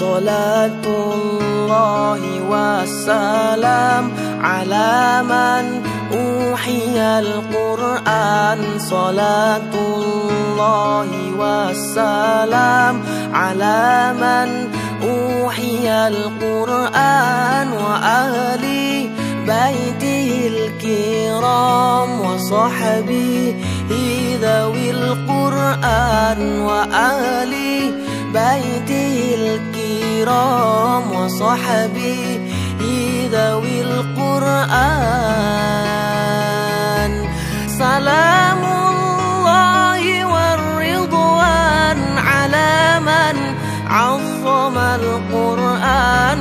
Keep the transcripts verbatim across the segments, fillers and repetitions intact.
Salatullahi wassalam ala man uhiyal Qur'an. Salatullahi wassalam ala man uhiyal Qur'an wa ahli baitihil kiram wa sahbihi dhawil Qur'an wa ahli baitihil kiram wa sahbihi dhawil Qur'an. Salamullahi warridwan ala man azzamal Qur'an.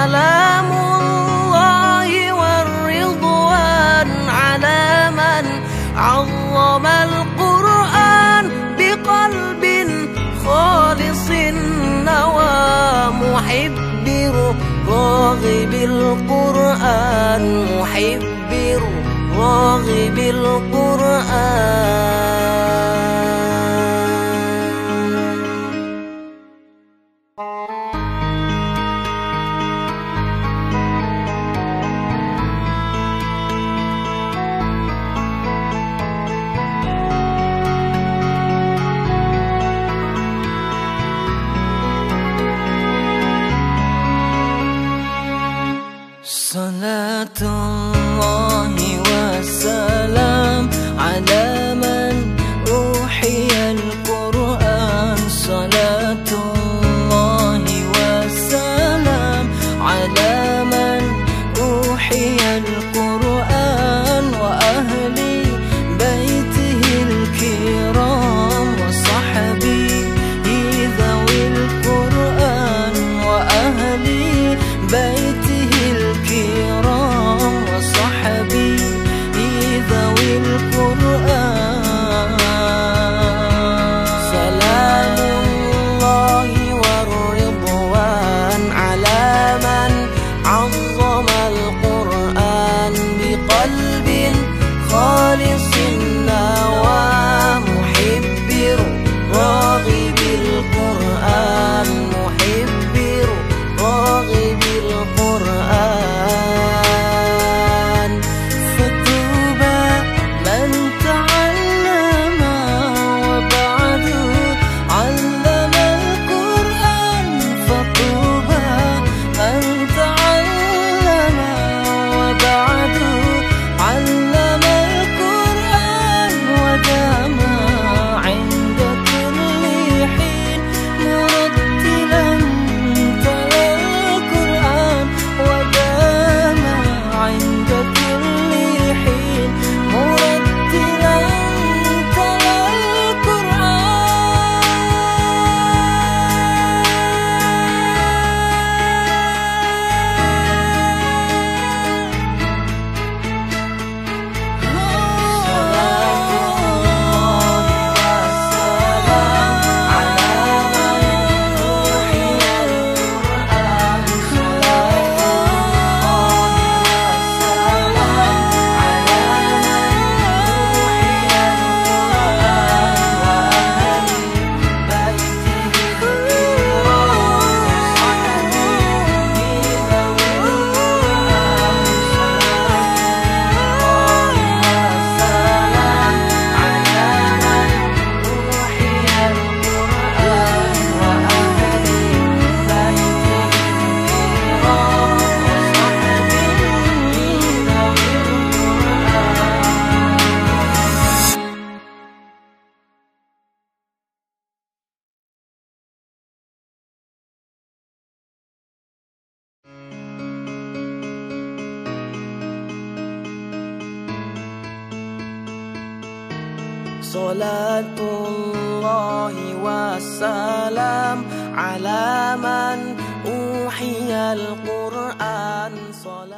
Salamullahi warridwan ala man azzamal Qur'an biqalbin khalisin nawa muhibbir raghibil Qur'an. Muhibbir raghibil Qur'an. Salatullahi wassalam ala man uhiyal Qur'an. Salatullahi wassalam ala man uhiyal Qur'an wa ahli baitihil kiram wa sahbihi dhawil Qur'an wa ahli baitihil kiram wa sahbihi dhawil Qur'an. Salamullahi warridwan ala man azzamal Qur'an biqalbin khalisin nawa muhibbir raghibil Qur'an. Muhibbir raghibil Qur'an. Fatuba man ta'allama wa ba'du 'allama al-Qur'an. Fatuba man ta'allama wa ba'du 'allama al-Qur'an wa dama 'inda kulli hin murattilan tala al-Qur'an wa dama 'inda kulli hin murattilan tala Salatullahi wassalam ala man uhiyal Qur'an.